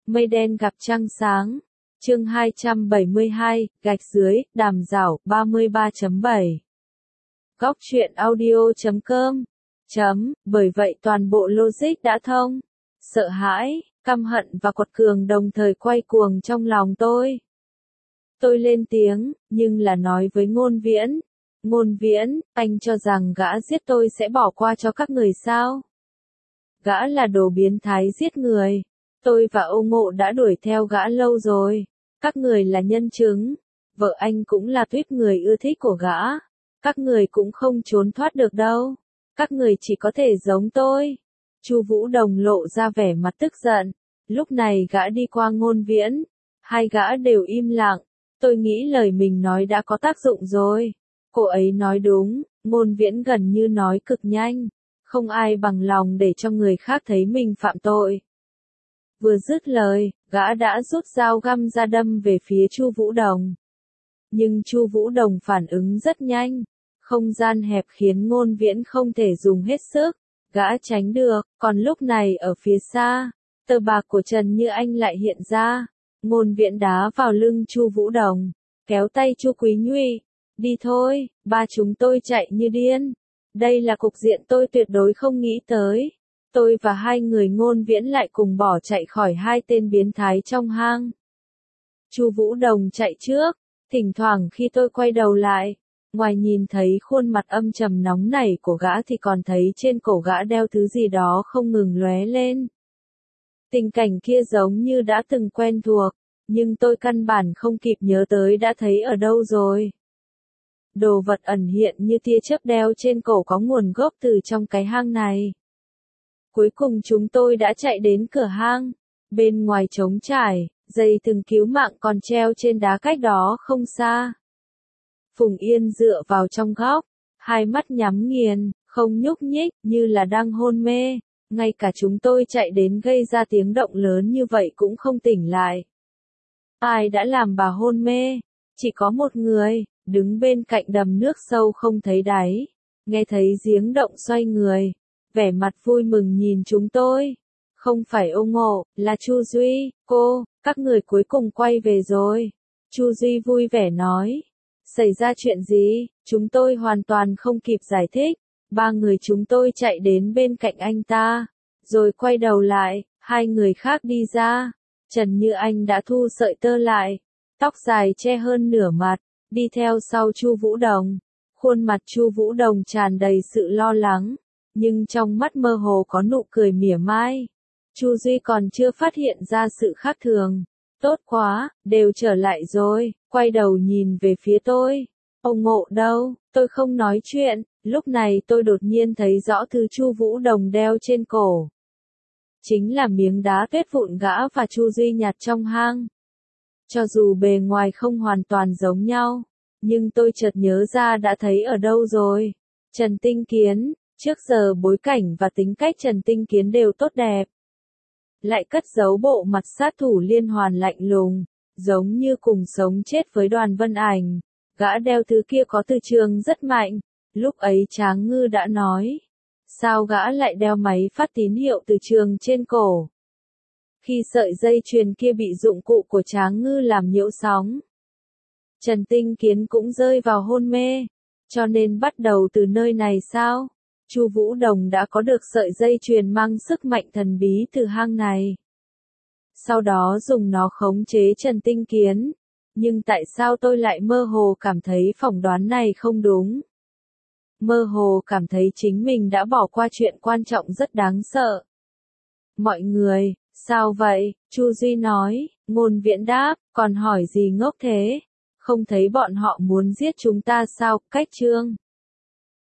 Mây đen gặp trăng sáng. Chương 272, gạch dưới, đàm rảo, 33.7. Góc truyện audio.com. Bởi vậy toàn bộ logic đã thông. Sợ hãi, căm hận và quật cường đồng thời quay cuồng trong lòng tôi. Tôi lên tiếng, nhưng là nói với Ngôn Viễn. Ngôn Viễn, anh cho rằng gã giết tôi sẽ bỏ qua cho các người sao? Gã là đồ biến thái giết người. Tôi và Âu Ngộ đã đuổi theo gã lâu rồi. Các người là nhân chứng. Vợ anh cũng là tuyết người ưa thích của gã. Các người cũng không trốn thoát được đâu. Các người chỉ có thể giống tôi. Chu Vũ Đồng lộ ra vẻ mặt tức giận. Lúc này gã đi qua Ngôn Viễn. Hai gã đều im lặng. Tôi nghĩ lời mình nói đã có tác dụng rồi. Cô ấy nói đúng, Ngôn Viễn gần như nói cực nhanh. Không ai bằng lòng để cho người khác thấy mình phạm tội. Vừa dứt lời, gã đã rút dao găm ra đâm về phía Chu Vũ Đồng. Nhưng Chu Vũ Đồng phản ứng rất nhanh. Không gian hẹp khiến Ngôn Viễn không thể dùng hết sức. Gã tránh được, còn lúc này ở phía xa, tờ bạc của Trần Như Anh lại hiện ra. Ngôn Viễn đá vào lưng Chu Vũ Đồng, kéo tay Chu Quý Nhuy. Đi thôi, ba chúng tôi chạy như điên. Đây là cục diện tôi tuyệt đối không nghĩ tới. Tôi và hai người Ngôn Viễn lại cùng bỏ chạy khỏi hai tên biến thái trong hang. Chu Vũ Đồng chạy trước, thỉnh thoảng khi tôi quay đầu lại, ngoài nhìn thấy khuôn mặt âm trầm nóng nảy của gã thì còn thấy trên cổ gã đeo thứ gì đó không ngừng lóe lên. Tình cảnh kia giống như đã từng quen thuộc, nhưng tôi căn bản không kịp nhớ tới đã thấy ở đâu rồi. Đồ vật ẩn hiện như tia chớp đeo trên cổ có nguồn gốc từ trong cái hang này. Cuối cùng chúng tôi đã chạy đến cửa hang. Bên ngoài trống trải, dây thừng cứu mạng còn treo trên đá cách đó không xa. Phùng Yên dựa vào trong góc, hai mắt nhắm nghiền, không nhúc nhích, như là đang hôn mê. Ngay cả chúng tôi chạy đến gây ra tiếng động lớn như vậy cũng không tỉnh lại. Ai đã làm bà hôn mê? Chỉ có một người, đứng bên cạnh đầm nước sâu không thấy đáy. Nghe thấy giếng động xoay người, vẻ mặt vui mừng nhìn chúng tôi. Không phải Âu Ngộ, là Chu Duy. Cô, các người cuối cùng quay về rồi. Chu Duy vui vẻ nói. Xảy ra chuyện gì? Chúng tôi hoàn toàn không kịp giải thích. Ba người chúng tôi chạy đến bên cạnh anh ta, rồi quay đầu lại, hai người khác đi ra. Trần Như Anh đã thu sợi tơ lại, tóc dài che hơn nửa mặt, đi theo sau Chu Vũ Đồng. Khuôn mặt Chu Vũ Đồng tràn đầy sự lo lắng, nhưng trong mắt mơ hồ có nụ cười mỉa mai. Chu Duy còn chưa phát hiện ra sự khác thường. Tốt quá, đều trở lại rồi, quay đầu nhìn về phía tôi. Âu Ngộ đâu? Tôi không nói chuyện. Lúc này tôi đột nhiên thấy rõ thứ Chu Vũ Đồng đeo trên cổ. Chính là miếng đá tuyết vụn gã và Chu Duy nhặt trong hang. Cho dù bề ngoài không hoàn toàn giống nhau, nhưng tôi chợt nhớ ra đã thấy ở đâu rồi. Trần Tinh Kiến, trước giờ bối cảnh và tính cách Trần Tinh Kiến đều tốt đẹp. Lại cất giấu bộ mặt sát thủ liên hoàn lạnh lùng, giống như cùng sống chết với Đoàn Vân Ảnh. Gã đeo thứ kia có từ trường rất mạnh. Lúc ấy Tráng Ngư đã nói. Sao gã lại đeo máy phát tín hiệu từ trường trên cổ? Khi sợi dây chuyền kia bị dụng cụ của Tráng Ngư làm nhiễu sóng, Trần Tinh Kiến cũng rơi vào hôn mê. Cho nên bắt đầu từ nơi này sao? Chu Vũ Đồng đã có được sợi dây chuyền mang sức mạnh thần bí từ hang này. Sau đó dùng nó khống chế Trần Tinh Kiến. Nhưng tại sao tôi lại mơ hồ cảm thấy phỏng đoán này không đúng? Mơ hồ cảm thấy chính mình đã bỏ qua chuyện quan trọng rất đáng sợ. Mọi người, sao vậy? Chu Duy nói. Ngôn Viễn đáp, còn hỏi gì ngốc thế? Không thấy bọn họ muốn giết chúng ta sao? Cách chương